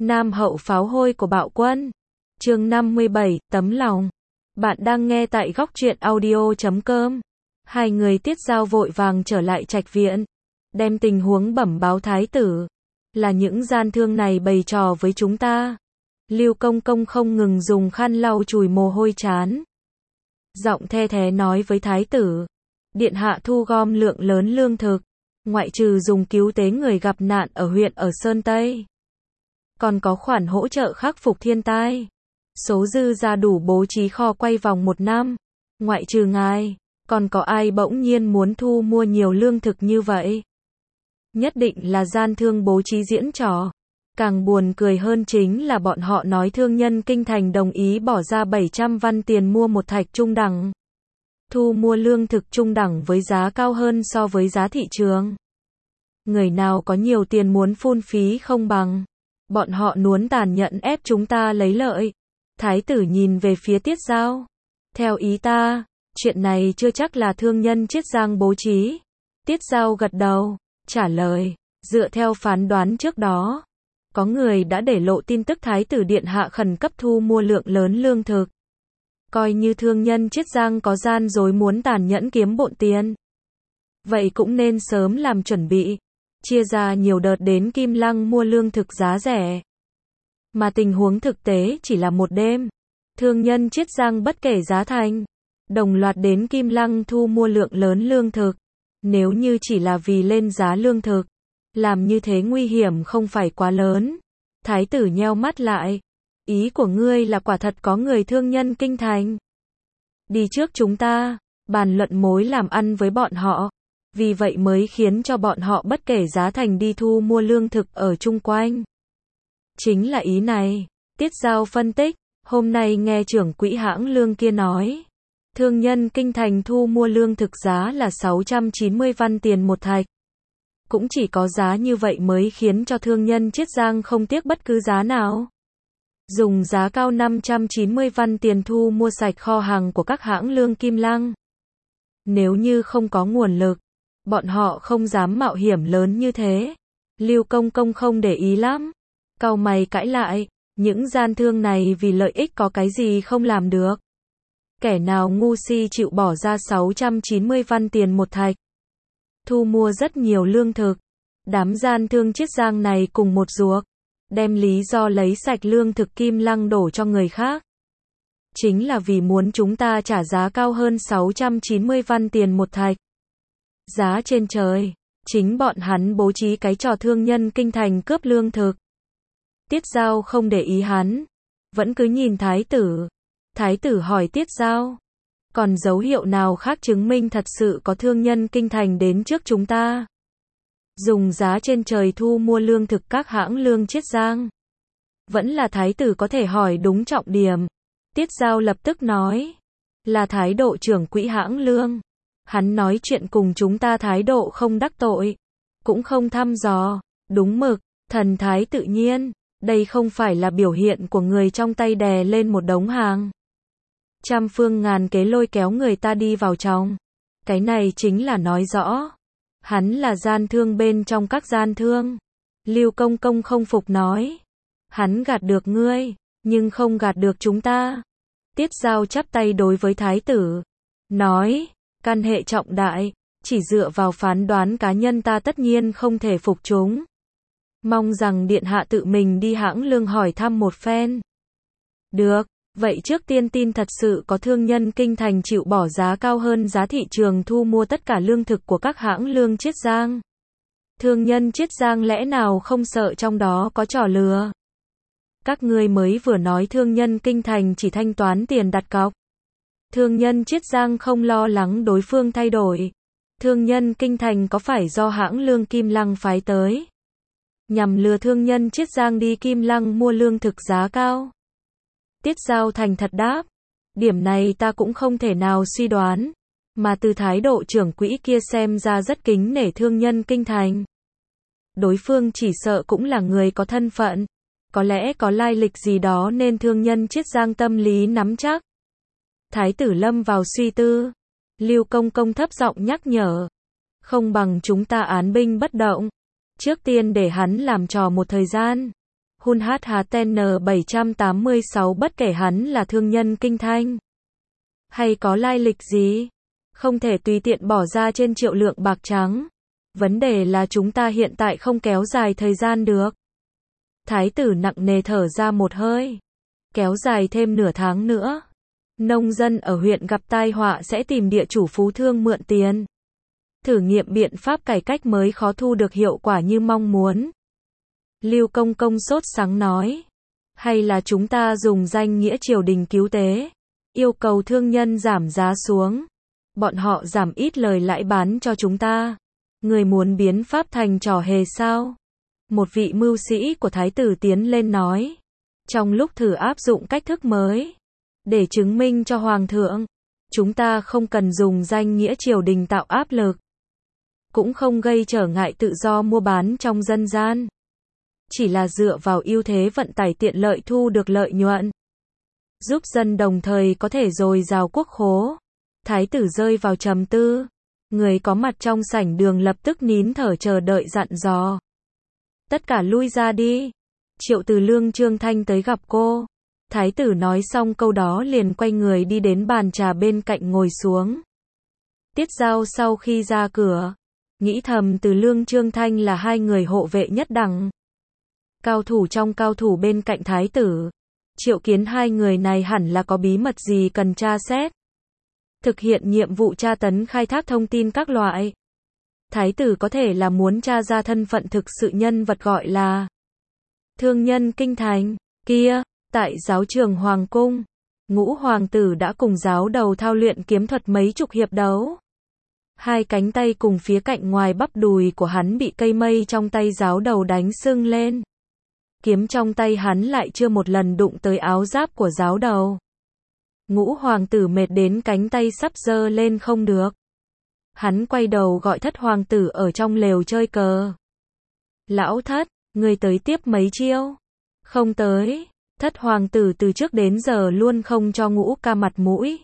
Nam hậu pháo hôi của bạo quân. Chương 57, tấm lòng. Bạn đang nghe tại góc truyện audio.com. Hai người Tiết Dao vội vàng trở lại trạch viện, đem tình huống bẩm báo thái tử. Là những gian thương này bày trò với chúng ta. Lưu Công Công không ngừng dùng khăn lau chùi mồ hôi trán. Giọng the thé nói với thái tử. Điện hạ thu gom lượng lớn lương thực, ngoại trừ dùng cứu tế người gặp nạn ở huyện ở Sơn Tây, còn có khoản hỗ trợ khắc phục thiên tai. Số dư ra đủ bố trí kho quay vòng một năm. Ngoại trừ ngài, còn có ai bỗng nhiên muốn thu mua nhiều lương thực như vậy? Nhất định là gian thương bố trí diễn trò. Càng buồn cười hơn chính là bọn họ nói thương nhân kinh thành đồng ý bỏ ra 700 văn tiền mua một thạch trung đẳng. Thu mua lương thực trung đẳng với giá cao hơn so với giá thị trường. Người nào có nhiều tiền muốn phung phí không bằng. Bọn họ muốn tàn nhẫn ép chúng ta lấy lợi. Thái tử nhìn về phía Tiết Dao. Theo ý ta, chuyện này chưa chắc là thương nhân Chiết Giang bố trí. Tiết Dao gật đầu, trả lời, dựa theo phán đoán trước đó, có người đã để lộ tin tức Thái tử Điện Hạ khẩn cấp thu mua lượng lớn lương thực. Coi như thương nhân Chiết Giang có gian dối muốn tàn nhẫn kiếm bộn tiền. Vậy cũng nên sớm làm chuẩn bị, chia ra nhiều đợt đến Kim Lăng mua lương thực giá rẻ. Mà tình huống thực tế chỉ là một đêm. Thương nhân Chiết Giang bất kể giá thành, đồng loạt đến Kim Lăng thu mua lượng lớn lương thực. Nếu như chỉ là vì lên giá lương thực, làm như thế nguy hiểm không phải quá lớn. Thái tử nheo mắt lại. Ý của ngươi là quả thật có người thương nhân kinh thành đi trước chúng ta, bàn luận mối làm ăn với bọn họ. Vì vậy mới khiến cho bọn họ bất kể giá thành đi thu mua lương thực ở chung quanh. Chính là ý này. Tiết Dao phân tích. Hôm nay nghe trưởng quỹ hãng lương kia nói, thương nhân kinh thành thu mua lương thực giá là 690 văn tiền một thạch. Cũng chỉ có giá như vậy mới khiến cho thương nhân Chiết Giang không tiếc bất cứ giá nào. Dùng giá cao 590 văn tiền thu mua sạch kho hàng của các hãng lương Kim Lăng. Nếu như không có nguồn lực, bọn họ không dám mạo hiểm lớn như thế. Lưu Công Công không để ý lắm. Cau mày cãi lại, những gian thương này vì lợi ích có cái gì không làm được. Kẻ nào ngu si chịu bỏ ra 690 văn tiền một thạch, thu mua rất nhiều lương thực. Đám gian thương Chiết Giang này cùng một ruột, đem lý do lấy sạch lương thực Kim Lăng đổ cho người khác. Chính là vì muốn chúng ta trả giá cao hơn 690 văn tiền một thạch. Giá trên trời, chính bọn hắn bố trí cái trò thương nhân kinh thành cướp lương thực. Tiết Dao không để ý hắn, vẫn cứ nhìn thái tử. Thái tử hỏi Tiết Dao, còn dấu hiệu nào khác chứng minh thật sự có thương nhân kinh thành đến trước chúng ta, dùng giá trên trời thu mua lương thực các hãng lương Chiết Giang? Vẫn là thái tử có thể hỏi đúng trọng điểm. Tiết Dao lập tức nói, là thái độ trưởng quỹ hãng lương. Hắn nói chuyện cùng chúng ta thái độ không đắc tội, cũng không thăm dò, đúng mực, thần thái tự nhiên. Đây không phải là biểu hiện của người trong tay đè lên một đống hàng, trăm phương ngàn kế lôi kéo người ta đi vào trong. Cái này chính là nói rõ hắn là gian thương bên trong các gian thương. Lưu Công Công không phục nói, hắn gạt được ngươi, nhưng không gạt được chúng ta. Tiết Dao chắp tay đối với thái tử, nói, căn hệ trọng đại, chỉ dựa vào phán đoán cá nhân ta tất nhiên không thể phục chúng. Mong rằng Điện Hạ tự mình đi hãng lương hỏi thăm một phen. Được, vậy trước tiên tin thật sự có thương nhân kinh thành chịu bỏ giá cao hơn giá thị trường thu mua tất cả lương thực của các hãng lương Chiết Giang. Thương nhân Chiết Giang lẽ nào không sợ trong đó có trò lừa? Các ngươi mới vừa nói thương nhân kinh thành chỉ thanh toán tiền đặt cọc. Thương nhân Chiết Giang không lo lắng đối phương thay đổi. Thương nhân kinh thành có phải do hãng lương Kim Lăng phái tới, nhằm lừa thương nhân Chiết Giang đi Kim Lăng mua lương thực giá cao? Tiết Dao thành thật đáp, điểm này ta cũng không thể nào suy đoán, mà từ thái độ trưởng quỹ kia xem ra rất kính nể thương nhân kinh thành. Đối phương chỉ sợ cũng là người có thân phận, có lẽ có lai lịch gì đó nên thương nhân Chiết Giang tâm lý nắm chắc. Thái tử lâm vào suy tư. Lưu Công Công thấp giọng nhắc nhở, không bằng chúng ta án binh bất động. Trước tiên để hắn làm trò một thời gian. Hun HHTN 786 bất kể hắn là thương nhân kinh thanh hay có lai lịch gì, không thể tùy tiện bỏ ra trên triệu lượng bạc trắng. Vấn đề là chúng ta hiện tại không kéo dài thời gian được. Thái tử nặng nề thở ra một hơi. Kéo dài thêm nửa tháng nữa. Nông dân ở huyện gặp tai họa sẽ tìm địa chủ phú thương mượn tiền. Thử nghiệm biện pháp cải cách mới khó thu được hiệu quả như mong muốn. Lưu Công Công sốt sắng nói. Hay là chúng ta dùng danh nghĩa triều đình cứu tế, yêu cầu thương nhân giảm giá xuống. Bọn họ giảm ít lời lãi bán cho chúng ta. Người muốn biến pháp thành trò hề sao? Một vị mưu sĩ của thái tử tiến lên nói. Trong lúc thử áp dụng cách thức mới, để chứng minh cho hoàng thượng, chúng ta không cần dùng danh nghĩa triều đình tạo áp lực, cũng không gây trở ngại tự do mua bán trong dân gian. Chỉ là dựa vào ưu thế vận tải tiện lợi thu được lợi nhuận, giúp dân đồng thời có thể dồi dào quốc khố. Thái tử rơi vào trầm tư. Người có mặt trong sảnh đường lập tức nín thở chờ đợi dặn dò. Tất cả lui ra đi. Triệu Từ Lương Trương Thanh tới gặp cô. Thái tử nói xong câu đó liền quay người đi đến bàn trà bên cạnh ngồi xuống. Tiết Giao sau khi ra cửa, nghĩ thầm Từ Lương Trương Thanh là hai người hộ vệ nhất đẳng. Cao thủ trong cao thủ bên cạnh thái tử. Triệu Kiến hai người này hẳn là có bí mật gì cần tra xét. Thực hiện nhiệm vụ tra tấn khai thác thông tin các loại. Thái tử có thể là muốn tra ra thân phận thực sự nhân vật gọi là thương nhân kinh thành kia. Tại giáo trường Hoàng Cung, Ngũ hoàng tử đã cùng giáo đầu thao luyện kiếm thuật mấy chục hiệp đấu. Hai cánh tay cùng phía cạnh ngoài bắp đùi của hắn bị cây mây trong tay giáo đầu đánh sưng lên. Kiếm trong tay hắn lại chưa một lần đụng tới áo giáp của giáo đầu. Ngũ hoàng tử mệt đến cánh tay sắp giơ lên không được. Hắn quay đầu gọi Thất hoàng tử ở trong lều chơi cờ. Lão Thất, ngươi tới tiếp mấy chiêu? Không tới. Thất hoàng tử từ trước đến giờ luôn không cho Ngũ ca mặt mũi.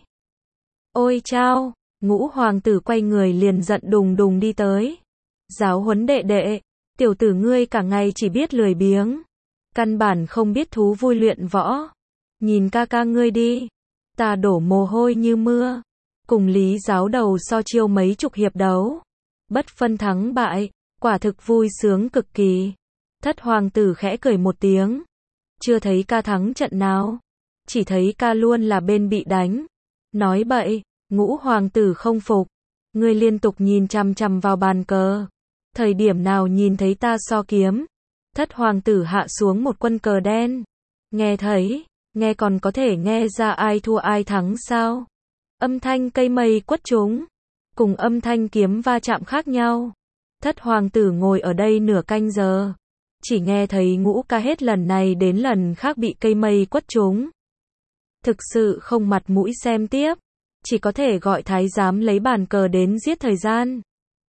Ôi chao, Ngũ hoàng tử quay người liền giận đùng đùng đi tới. Giáo huấn đệ đệ, tiểu tử ngươi cả ngày chỉ biết lười biếng. Căn bản không biết thú vui luyện võ. Nhìn ca ca ngươi đi. Ta đổ mồ hôi như mưa. Cùng Lý giáo đầu so chiêu mấy chục hiệp đấu. Bất phân thắng bại, quả thực vui sướng cực kỳ. Thất hoàng tử khẽ cười một tiếng. Chưa thấy ca thắng trận nào. Chỉ thấy ca luôn là bên bị đánh. Nói bậy, Ngũ hoàng tử không phục. Ngươi liên tục nhìn chằm chằm vào bàn cờ. Thời điểm nào nhìn thấy ta so kiếm. Thất hoàng tử hạ xuống một quân cờ đen. Nghe thấy, nghe còn có thể nghe ra ai thua ai thắng sao? Âm thanh cây mây quất trúng, cùng âm thanh kiếm va chạm khác nhau. Thất hoàng tử ngồi ở đây nửa canh giờ. Chỉ nghe thấy Ngũ ca hết lần này đến lần khác bị cây mây quất trúng. Thực sự không mặt mũi xem tiếp. Chỉ có thể gọi thái giám lấy bàn cờ đến giết thời gian.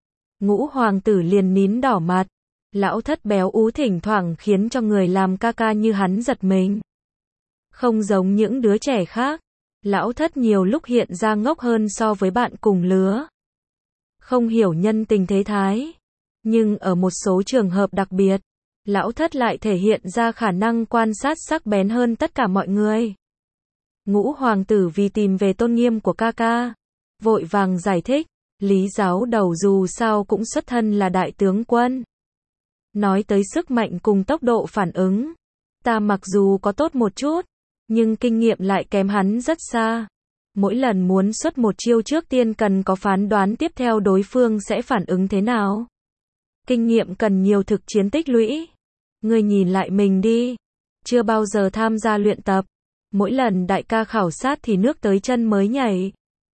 Ngũ hoàng tử liền nín đỏ mặt. Lão Thất béo ú thỉnh thoảng khiến cho người làm ca ca như hắn giật mình. Không giống những đứa trẻ khác. Lão Thất nhiều lúc hiện ra ngốc hơn so với bạn cùng lứa. Không hiểu nhân tình thế thái. Nhưng ở một số trường hợp đặc biệt, Lão Thất lại thể hiện ra khả năng quan sát sắc bén hơn tất cả mọi người. Ngũ hoàng tử vì tìm về tôn nghiêm của ca ca, vội vàng giải thích, Lý giáo đầu dù sao cũng xuất thân là đại tướng quân. Nói tới sức mạnh cùng tốc độ phản ứng, ta mặc dù có tốt một chút, nhưng kinh nghiệm lại kém hắn rất xa. Mỗi lần muốn xuất một chiêu trước tiên cần có phán đoán tiếp theo đối phương sẽ phản ứng thế nào. Kinh nghiệm cần nhiều thực chiến tích lũy. Ngươi nhìn lại mình đi. Chưa bao giờ tham gia luyện tập. Mỗi lần đại ca khảo sát thì nước tới chân mới nhảy.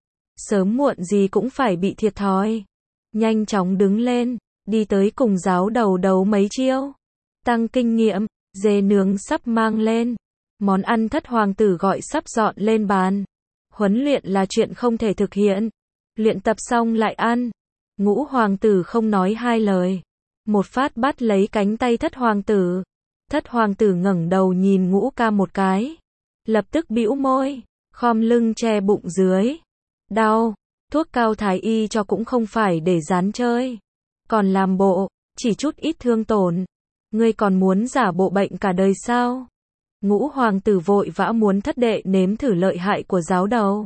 Sớm muộn gì cũng phải bị thiệt thòi. Nhanh chóng đứng lên, đi tới cùng giáo đầu đấu mấy chiêu. Tăng kinh nghiệm, dê nướng sắp mang lên. Món ăn Thất hoàng tử gọi sắp dọn lên bàn. Huấn luyện là chuyện không thể thực hiện. Luyện tập xong lại ăn. Ngũ hoàng tử không nói hai lời. Một phát bắt lấy cánh tay Thất hoàng tử. Thất hoàng tử ngẩng đầu nhìn Ngũ ca một cái. Lập tức bĩu môi, khom lưng che bụng dưới. Đau, thuốc cao thái y cho cũng không phải để dán chơi. Còn làm bộ, chỉ chút ít thương tổn. Ngươi còn muốn giả bộ bệnh cả đời sao? Ngũ hoàng tử vội vã muốn thất đệ nếm thử lợi hại của giáo đầu,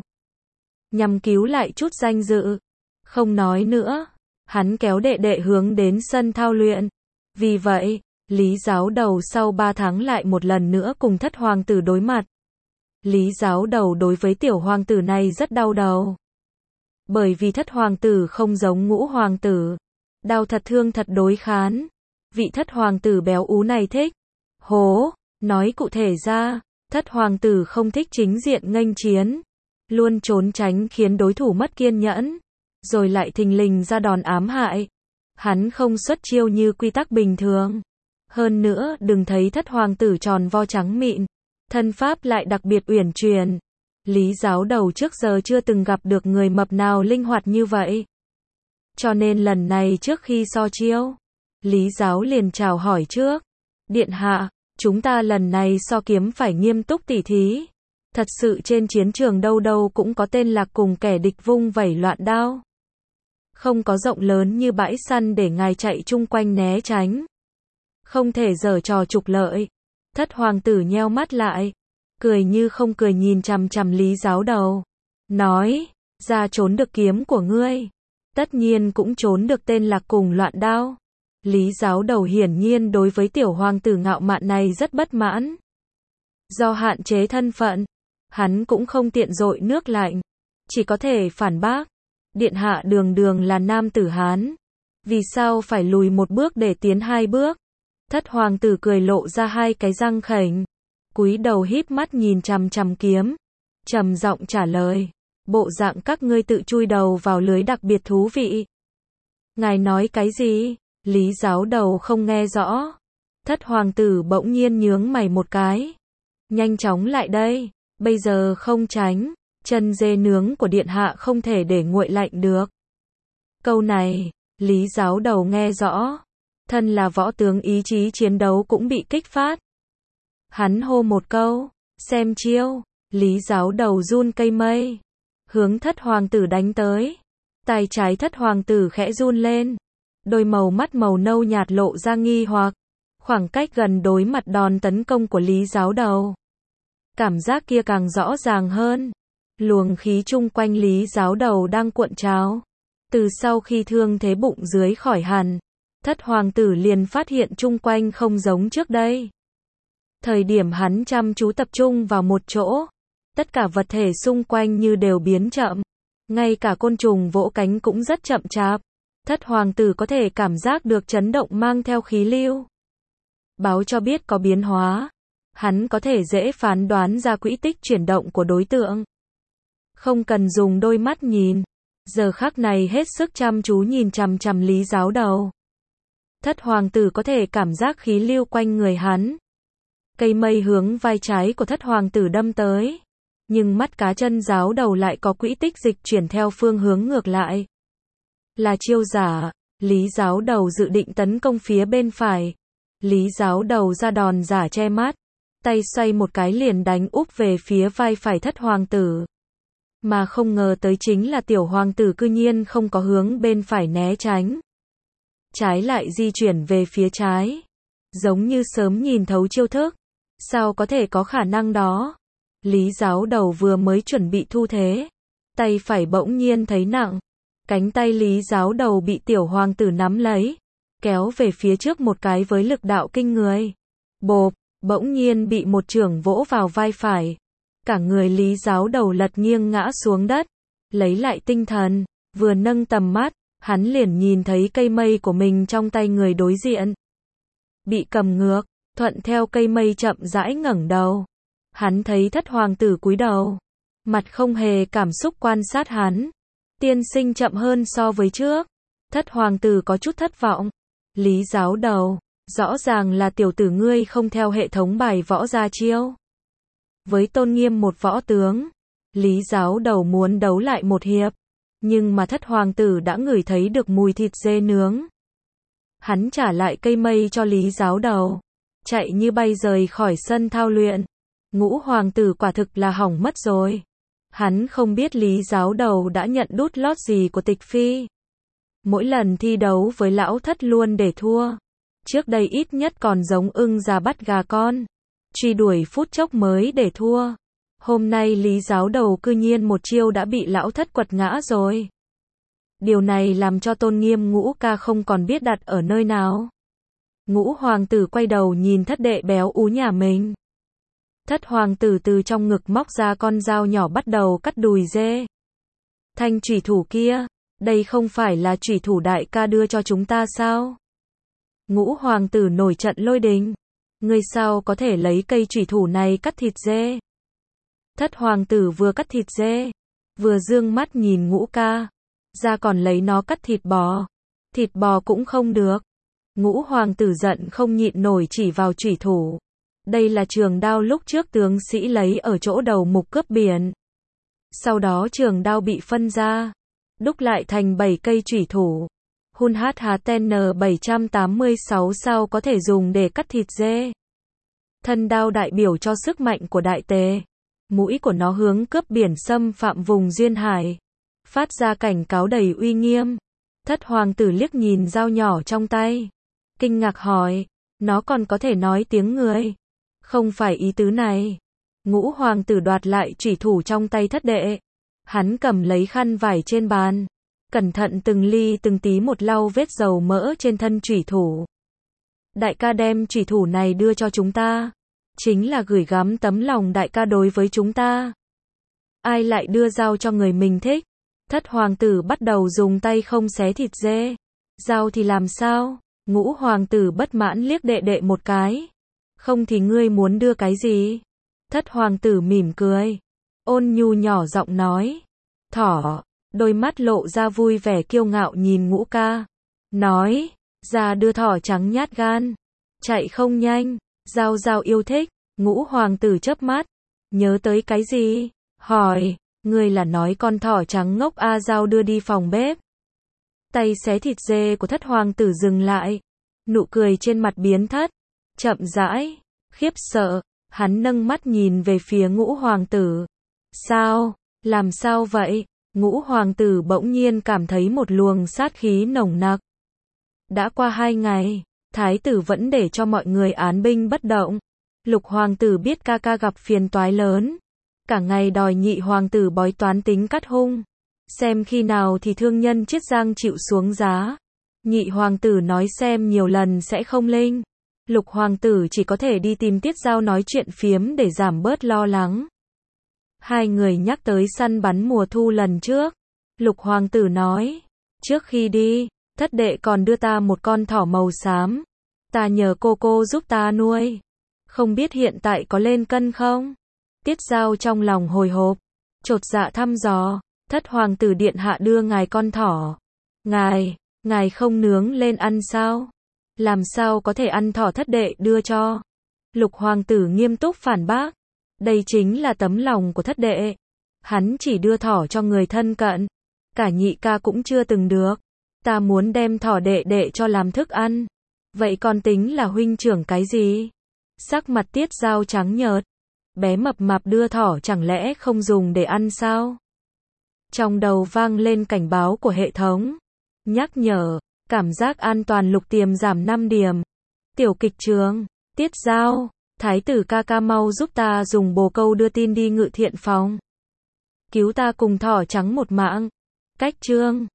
nhằm cứu lại chút danh dự. Không nói nữa, hắn kéo đệ đệ hướng đến sân thao luyện. Vì vậy, Lý giáo đầu sau 3 tháng lại một lần nữa cùng thất hoàng tử đối mặt. Lý giáo đầu đối với tiểu hoàng tử này rất đau đầu. Bởi vì thất hoàng tử không giống ngũ hoàng tử. Đau thật thương thật đối kháng. Vị thất hoàng tử béo ú này thích hố. Nói cụ thể ra, thất hoàng tử không thích chính diện nghênh chiến. Luôn trốn tránh khiến đối thủ mất kiên nhẫn. Rồi lại thình lình ra đòn ám hại. Hắn không xuất chiêu như quy tắc bình thường. Hơn nữa, đừng thấy thất hoàng tử tròn vo trắng mịn. Thân pháp lại đặc biệt uyển chuyển. Lý giáo đầu trước giờ chưa từng gặp được người mập nào linh hoạt như vậy. Cho nên lần này trước khi so chiêu, Lý giáo liền chào hỏi trước. Điện hạ, chúng ta lần này so kiếm phải nghiêm túc tỉ thí. Thật sự trên chiến trường đâu đâu cũng có tên lạc cùng kẻ địch vung vẩy loạn đao. Không có rộng lớn như bãi săn để ngài chạy chung quanh né tránh. Không thể giở trò trục lợi. Thất hoàng tử nheo mắt lại, cười như không cười nhìn chằm chằm Lý giáo đầu. Nói, ra trốn được kiếm của ngươi, tất nhiên cũng trốn được tên lạc cùng loạn đao. Lý giáo đầu hiển nhiên đối với tiểu hoàng tử ngạo mạn này rất bất mãn. Do hạn chế thân phận, hắn cũng không tiện dội nước lạnh. Chỉ có thể phản bác. Điện hạ đường đường là nam tử Hán. Vì sao phải lùi một bước để tiến 2 bước? Thất hoàng tử cười lộ ra 2 cái răng khểnh. Cúi đầu híp mắt nhìn chằm chằm kiếm. Trầm giọng trả lời. Bộ dạng các ngươi tự chui đầu vào lưới đặc biệt thú vị. Ngài nói cái gì? Lý giáo đầu không nghe rõ. Thất hoàng tử bỗng nhiên nhướng mày một cái. Nhanh chóng lại đây. Bây giờ không tránh. Chân dê nướng của điện hạ không thể để nguội lạnh được. Câu này, Lý giáo đầu nghe rõ. Thân là võ tướng ý chí chiến đấu cũng bị kích phát. Hắn hô một câu, xem chiêu. Lý giáo đầu run cây mây, hướng thất hoàng tử đánh tới. Tay trái thất hoàng tử khẽ run lên. Đôi màu mắt màu nâu nhạt lộ ra nghi hoặc. Khoảng cách gần đối mặt đòn tấn công của Lý giáo đầu. Cảm giác kia càng rõ ràng hơn. Luồng khí chung quanh Lý giáo đầu đang cuộn trào. Từ sau khi thương thế bụng dưới khỏi hẳn, thất hoàng tử liền phát hiện chung quanh không giống trước đây. Thời điểm hắn chăm chú tập trung vào một chỗ, tất cả vật thể xung quanh như đều biến chậm. Ngay cả côn trùng vỗ cánh cũng rất chậm chạp. Thất hoàng tử có thể cảm giác được chấn động mang theo khí lưu. Báo cho biết có biến hóa. Hắn có thể dễ phán đoán ra quỹ tích chuyển động của đối tượng. Không cần dùng đôi mắt nhìn. Giờ khắc này hết sức chăm chú nhìn chằm chằm Lý giáo đầu. Thất hoàng tử có thể cảm giác khí lưu quanh người hắn. Cây mây hướng vai trái của thất hoàng tử đâm tới. Nhưng mắt cá chân giáo đầu lại có quỹ tích dịch chuyển theo phương hướng ngược lại. Là chiêu giả. Lý giáo đầu dự định tấn công phía bên phải. Lý giáo đầu ra đòn giả che mắt. Tay xoay một cái liền đánh úp về phía vai phải thất hoàng tử. Mà không ngờ tới chính là tiểu hoàng tử cư nhiên không có hướng bên phải né tránh. Trái lại di chuyển về phía trái. Giống như sớm nhìn thấu chiêu thức. Sao có thể có khả năng đó? Lý giáo đầu vừa mới chuẩn bị thu thế. Tay phải bỗng nhiên thấy nặng. Cánh tay Lý giáo đầu bị tiểu hoàng tử nắm lấy. Kéo về phía trước một cái với lực đạo kinh người. Bộp, bỗng nhiên bị một chưởng vỗ vào vai phải. Cả người Lý giáo đầu lật nghiêng ngã xuống đất. Lấy lại tinh thần, vừa nâng tầm mắt, hắn liền nhìn thấy cây mây của mình trong tay người đối diện. Bị cầm ngược, thuận theo cây mây chậm rãi ngẩng đầu. Hắn thấy thất hoàng tử cúi đầu. Mặt không hề cảm xúc quan sát hắn. Tiên sinh chậm hơn so với trước. Thất hoàng tử có chút thất vọng. Lý giáo đầu, rõ ràng là tiểu tử ngươi không theo hệ thống bài võ ra chiêu. Với tôn nghiêm một võ tướng, Lý giáo đầu muốn đấu lại một hiệp. Nhưng mà thất hoàng tử đã ngửi thấy được mùi thịt dê nướng. Hắn trả lại cây mây cho Lý giáo đầu. Chạy như bay rời khỏi sân thao luyện. Ngũ hoàng tử quả thực là hỏng mất rồi. Hắn không biết Lý giáo đầu đã nhận đút lót gì của tịch phi. Mỗi lần thi đấu với lão thất luôn để thua. Trước đây ít nhất còn giống ưng già bắt gà con. Truy đuổi phút chốc mới để thua. Hôm nay Lý giáo đầu cư nhiên một chiêu đã bị lão thất quật ngã rồi. Điều này làm cho tôn nghiêm Ngũ ca không còn biết đặt ở nơi nào. Ngũ hoàng tử quay đầu nhìn thất đệ béo ú nhà mình. Thất hoàng tử từ trong ngực móc ra con dao nhỏ bắt đầu cắt đùi dê. Thanh chủy thủ kia, đây không phải là chủy thủ đại ca đưa cho chúng ta sao? Ngũ hoàng tử nổi trận lôi đình. Ngươi sao có thể lấy cây chủy thủ này cắt thịt dê? Thất hoàng tử vừa cắt thịt dê, vừa dương mắt nhìn Ngũ ca. Ra còn lấy nó cắt thịt bò. Thịt bò cũng không được. Ngũ hoàng tử giận không nhịn nổi chỉ vào chủy thủ. Đây là trường đao lúc trước tướng sĩ lấy ở chỗ đầu mục cướp biển. Sau đó trường đao bị phân ra, đúc lại thành 7 cây chủy thủ. Hun HHTN 786 sao có thể dùng để cắt thịt dê. Thân đao đại biểu cho sức mạnh của đại tề. Mũi của nó hướng cướp biển xâm phạm vùng duyên hải. Phát ra cảnh cáo đầy uy nghiêm. Thất hoàng tử liếc nhìn dao nhỏ trong tay. Kinh ngạc hỏi, nó còn có thể nói tiếng người. Không phải ý tứ này. Ngũ hoàng tử đoạt lại chủy thủ trong tay thất đệ. Hắn cầm lấy khăn vải trên bàn. Cẩn thận từng ly từng tí một lau vết dầu mỡ trên thân chủy thủ. Đại ca đem chủy thủ này đưa cho chúng ta. Chính là gửi gắm tấm lòng đại ca đối với chúng ta. Ai lại đưa dao cho người mình thích? Thất hoàng tử bắt đầu dùng tay không xé thịt dê. Dao thì làm sao? Ngũ hoàng tử bất mãn liếc đệ đệ một cái. Không thì ngươi muốn đưa cái gì? Thất hoàng tử mỉm cười. Ôn nhu nhỏ giọng nói. Thỏ. Đôi mắt lộ ra vui vẻ kiêu ngạo nhìn Ngũ ca. Nói. Ra đưa thỏ trắng nhát gan. Chạy không nhanh. Giao giao yêu thích. Ngũ hoàng tử chớp mắt. Nhớ tới cái gì? Hỏi. Ngươi là nói con thỏ trắng ngốc A Giao đưa đi phòng bếp. Tay xé thịt dê của thất hoàng tử dừng lại. Nụ cười trên mặt biến thất. Chậm rãi. Khiếp sợ. Hắn nâng mắt nhìn về phía Ngũ hoàng tử. Sao? Làm sao vậy? Ngũ hoàng tử bỗng nhiên cảm thấy một luồng sát khí nồng nặc. Đã qua 2 ngày, thái tử vẫn để cho mọi người án binh bất động. Lục hoàng tử biết ca ca gặp phiền toái lớn. Cả ngày đòi nhị hoàng tử bói toán tính cắt hung. Xem khi nào thì thương nhân Chiết Giang chịu xuống giá. Nhị hoàng tử nói xem nhiều lần sẽ không linh. Lục hoàng tử chỉ có thể đi tìm Tiết Giao nói chuyện phiếm để giảm bớt lo lắng. Hai người nhắc tới săn bắn mùa thu lần trước. Lục hoàng tử nói, trước khi đi, thất đệ còn đưa ta một con thỏ màu xám. Ta nhờ cô giúp ta nuôi. Không biết hiện tại có lên cân không? Tiết Giao trong lòng hồi hộp, chột dạ thăm dò, thất hoàng tử điện hạ đưa ngài con thỏ. Ngài không nướng lên ăn sao? Làm sao có thể ăn thỏ thất đệ đưa cho? Lục hoàng tử nghiêm túc phản bác. Đây chính là tấm lòng của thất đệ. Hắn chỉ đưa thỏ cho người thân cận. Cả nhị ca cũng chưa từng được. Ta muốn đem thỏ đệ đệ cho làm thức ăn. Vậy còn tính là huynh trưởng cái gì? Sắc mặt Tiết Giao trắng nhợt. Bé mập mạp đưa thỏ chẳng lẽ không dùng để ăn sao? Trong đầu vang lên cảnh báo của hệ thống. Nhắc nhở, cảm giác an toàn Lục Tiềm giảm 5 điểm. Tiểu kịch trường, Tiết Giao, thái tử ca ca mau giúp ta dùng bồ câu đưa tin đi Ngự Thiện phòng. Cứu ta cùng thỏ trắng một mạng. Cách chương